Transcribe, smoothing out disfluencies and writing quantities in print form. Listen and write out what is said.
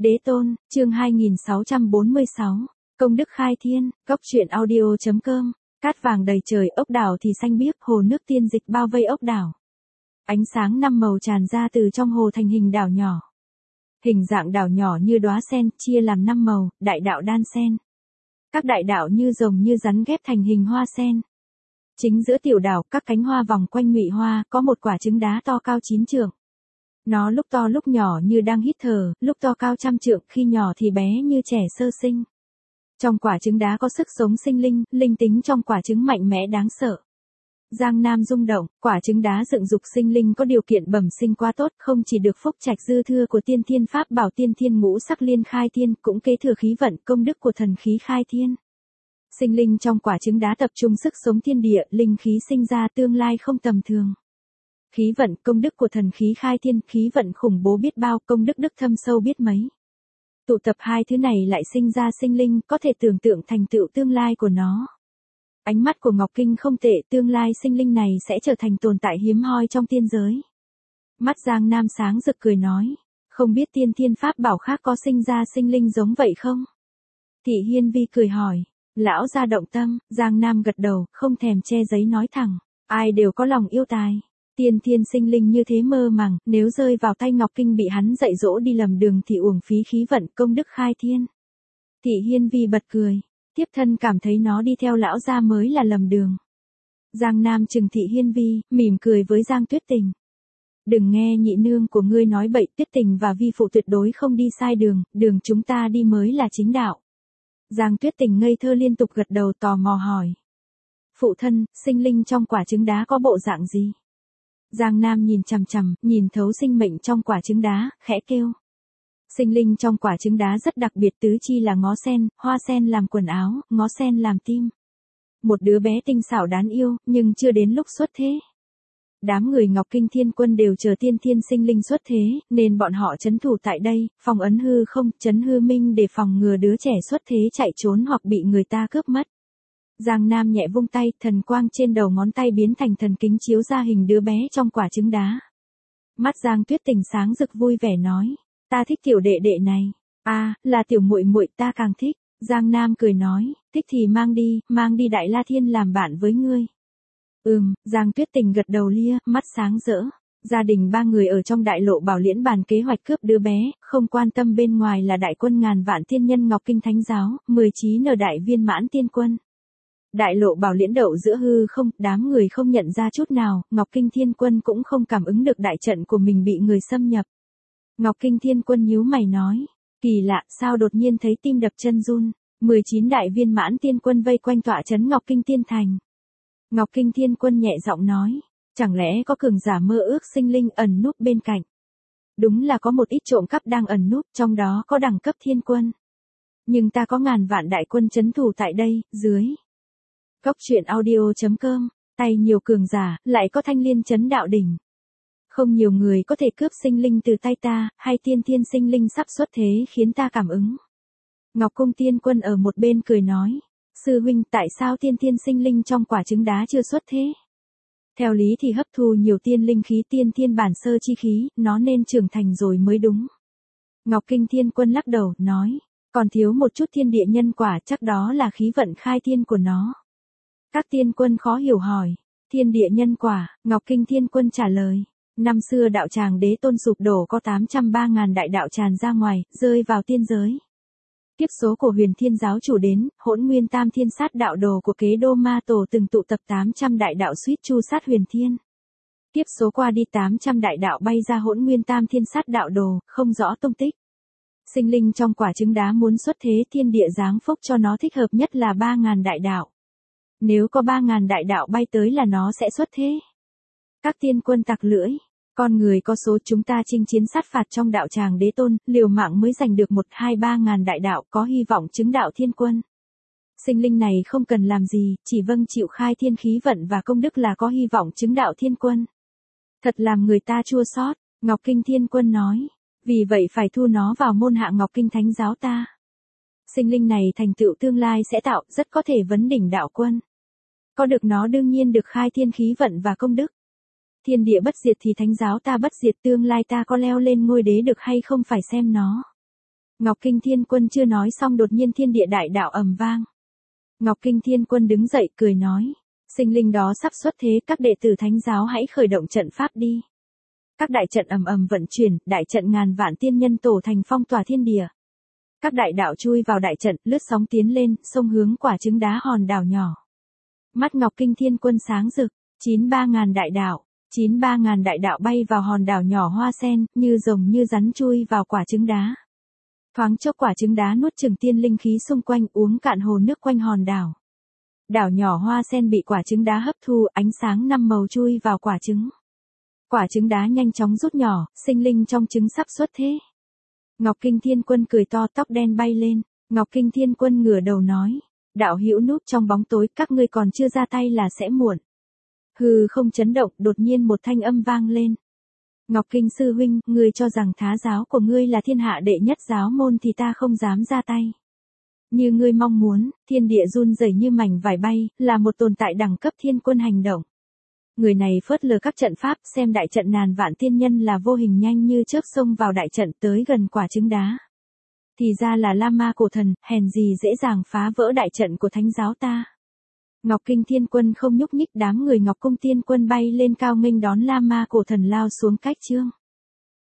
Đế tôn, chương 2646, công đức khai thiên, góc truyện audio.com, cát vàng đầy trời, ốc đảo thì xanh biếc, hồ nước tiên dịch bao vây ốc đảo. Ánh sáng năm màu tràn ra từ trong hồ thành hình đảo nhỏ. Hình dạng đảo nhỏ như đóa sen, chia làm 5 màu, đại đạo đan sen. Các đại đạo như rồng như rắn ghép thành hình hoa sen. Chính giữa tiểu đảo, các cánh hoa vòng quanh nhụy hoa, có một quả trứng đá to cao 9 trượng. Nó lúc to lúc nhỏ như đang hít thở, lúc to cao trăm trượng, khi nhỏ thì bé như trẻ sơ sinh. Trong quả trứng đá có sức sống sinh linh, linh tính trong quả trứng mạnh mẽ đáng sợ. Giang Nam rung động, quả trứng đá dựng dục sinh linh có điều kiện bẩm sinh quá tốt, không chỉ được phúc trạch dư thưa của tiên thiên pháp bảo tiên thiên ngũ sắc liên khai thiên, cũng kế thừa khí vận công đức của thần khí khai thiên. Sinh linh trong quả trứng đá tập trung sức sống thiên địa, linh khí sinh ra tương lai không tầm thường. Khí vận công đức của thần khí khai thiên, khí vận khủng bố biết bao, công đức đức thâm sâu biết mấy. Tụ tập hai thứ này lại sinh ra sinh linh, có thể tưởng tượng thành tựu tương lai của nó. Ánh mắt của Ngọc Kinh không tệ, tương lai sinh linh này sẽ trở thành tồn tại hiếm hoi trong tiên giới. Mắt Giang Nam sáng rực cười nói, không biết tiên thiên pháp bảo khác có sinh ra sinh linh giống vậy không? Thị Hiên Vi cười hỏi, lão gia động tâm, Giang Nam gật đầu, không thèm che giấy nói thẳng, ai đều có lòng yêu tài. Tiên thiên sinh linh như thế mơ màng, nếu rơi vào tay Ngọc Kinh bị hắn dạy dỗ đi lầm đường thì uổng phí khí vận công đức khai thiên. Thị Hiên Vi bật cười, tiếp thân cảm thấy nó đi theo lão gia mới là lầm đường. Giang Nam trừng Thị Hiên Vi, mỉm cười với Giang Tuyết Tình. Đừng nghe nhị nương của ngươi nói bậy, Tuyết Tình và Vi phụ tuyệt đối không đi sai đường, đường chúng ta đi mới là chính đạo. Giang Tuyết Tình ngây thơ liên tục gật đầu tò mò hỏi. Phụ thân, sinh linh trong quả trứng đá có bộ dạng gì? Giang Nam nhìn chằm chằm, nhìn thấu sinh mệnh trong quả trứng đá, khẽ kêu. Sinh linh trong quả trứng đá rất đặc biệt, tứ chi là ngó sen, hoa sen làm quần áo, ngó sen làm tim. Một đứa bé tinh xảo đáng yêu, nhưng chưa đến lúc xuất thế. Đám người Ngọc Kinh Thiên Quân đều chờ tiên thiên sinh linh xuất thế, nên bọn họ trấn thủ tại đây, phòng ấn hư không, trấn hư minh để phòng ngừa đứa trẻ xuất thế chạy trốn hoặc bị người ta cướp mất. Giang Nam nhẹ vung tay, thần quang trên đầu ngón tay biến thành thần kính chiếu ra hình đứa bé trong quả trứng đá. Mắt Giang Tuyết Tình sáng rực vui vẻ nói, ta thích tiểu đệ đệ này. Là tiểu muội muội, ta càng thích. Giang Nam cười nói, thích thì mang đi Đại La Thiên làm bạn với ngươi. Giang Tuyết Tình gật đầu lia, mắt sáng rỡ. Gia đình ba người ở trong Đại Lộ Bảo Liễn bàn kế hoạch cướp đứa bé, không quan tâm bên ngoài là đại quân ngàn vạn tiên nhân Ngọc Kinh Thánh Giáo, 19 ở đại viên mãn tiên quân. Đại Lộ Bảo Liễn đậu giữa hư không, đám người không nhận ra chút nào, Ngọc Kinh Thiên Quân cũng không cảm ứng được đại trận của mình bị người xâm nhập. Ngọc Kinh Thiên Quân nhíu mày nói, kỳ lạ, sao đột nhiên thấy tim đập chân run, 19 đại viên mãn tiên quân vây quanh tọa trấn Ngọc Kinh Tiên Thành. Ngọc Kinh Thiên Quân nhẹ giọng nói, chẳng lẽ có cường giả mơ ước sinh linh ẩn núp bên cạnh. Đúng là có một ít trộm cắp đang ẩn núp, trong đó có đẳng cấp thiên quân. Nhưng ta có ngàn vạn đại quân trấn thủ tại đây, dưới. Góc truyện audio.com, tay nhiều cường giả, lại có thanh liên chấn đạo đỉnh. Không nhiều người có thể cướp sinh linh từ tay ta, hay tiên thiên sinh linh sắp xuất thế khiến ta cảm ứng. Ngọc Cung Tiên Quân ở một bên cười nói, sư huynh, tại sao tiên thiên sinh linh trong quả trứng đá chưa xuất thế? Theo lý thì hấp thu nhiều tiên linh khí tiên thiên bản sơ chi khí, nó nên trưởng thành rồi mới đúng. Ngọc Kinh Thiên Quân lắc đầu, nói, còn thiếu một chút thiên địa nhân quả, chắc đó là khí vận khai thiên của nó. Các tiên quân khó hiểu hỏi, thiên địa nhân quả, Ngọc Kinh Thiên Quân trả lời, năm xưa đạo tràng đế tôn sụp đổ có 803.000 đại đạo tràn ra ngoài, rơi vào tiên giới. Kiếp số của Huyền Thiên giáo chủ đến, Hỗn Nguyên Tam Thiên sát đạo đồ của Kế Đô Ma Tổ từng tụ tập 800 đại đạo suýt chu sát Huyền Thiên. Kiếp số qua đi 800 đại đạo bay ra Hỗn Nguyên Tam Thiên sát đạo đồ, không rõ tung tích. Sinh linh trong quả trứng đá muốn xuất thế, thiên địa giáng phúc cho nó thích hợp nhất là 3.000 đại đạo. Nếu có 3.000 đại đạo bay tới là nó sẽ xuất thế. Các tiên quân tặc lưỡi, con người có số, chúng ta chinh chiến sát phạt trong đạo tràng đế tôn, liều mạng mới giành được 1-2-3 ngàn đại đạo, có hy vọng chứng đạo thiên quân. Sinh linh này không cần làm gì, chỉ vâng chịu khai thiên khí vận và công đức là có hy vọng chứng đạo thiên quân. Thật làm người ta chua xót. Ngọc Kinh Thiên Quân nói, vì vậy phải thu nó vào môn hạ Ngọc Kinh Thánh Giáo ta. Sinh linh này thành tựu tương lai sẽ tạo, rất có thể vấn đỉnh đạo quân. Có được nó đương nhiên được khai thiên khí vận và công đức. Thiên địa bất diệt thì thánh giáo ta bất diệt, tương lai ta có leo lên ngôi đế được hay không phải xem nó. Ngọc Kinh Thiên Quân chưa nói xong đột nhiên thiên địa đại đạo ầm vang. Ngọc Kinh Thiên Quân đứng dậy cười nói, sinh linh đó sắp xuất thế, các đệ tử thánh giáo hãy khởi động trận pháp đi. Các đại trận ầm ầm vận chuyển, đại trận ngàn vạn tiên nhân tổ thành phong tỏa thiên địa. Các đại đạo chui vào đại trận, lướt sóng tiến lên, xông hướng quả trứng đá hòn đảo nhỏ. Mắt Ngọc Kinh Thiên Quân sáng rực, 93.000 đại đạo bay vào hòn đảo nhỏ hoa sen, như rồng như rắn chui vào quả trứng đá. Thoáng chốc quả trứng đá nuốt chửng tiên linh khí xung quanh, uống cạn hồ nước quanh hòn đảo. Đảo nhỏ hoa sen bị quả trứng đá hấp thu, ánh sáng 5 màu chui vào quả trứng. Quả trứng đá nhanh chóng rút nhỏ, sinh linh trong trứng sắp xuất thế. Ngọc Kinh Thiên Quân cười to, tóc đen bay lên. Ngọc Kinh Thiên Quân ngửa đầu nói, đạo hữu núp trong bóng tối, các ngươi còn chưa ra tay là sẽ muộn. Hư không chấn động, đột nhiên một thanh âm vang lên. Ngọc Kinh sư huynh, ngươi cho rằng thá giáo của ngươi là thiên hạ đệ nhất giáo môn thì ta không dám ra tay. Như ngươi mong muốn, thiên địa run rẩy như mảnh vải bay, là một tồn tại đẳng cấp thiên quân hành động. Người này phớt lờ các trận pháp, xem đại trận ngàn vạn tiên nhân là vô hình, nhanh như chớp xông vào đại trận tới gần quả trứng đá. Thì ra là La Ma cổ thần, hèn gì dễ dàng phá vỡ đại trận của thánh giáo ta. Ngọc Kinh Thiên Quân không nhúc nhích, đám người Ngọc Cung Tiên Quân bay lên cao nghênh đón La Ma cổ thần lao xuống cách chương.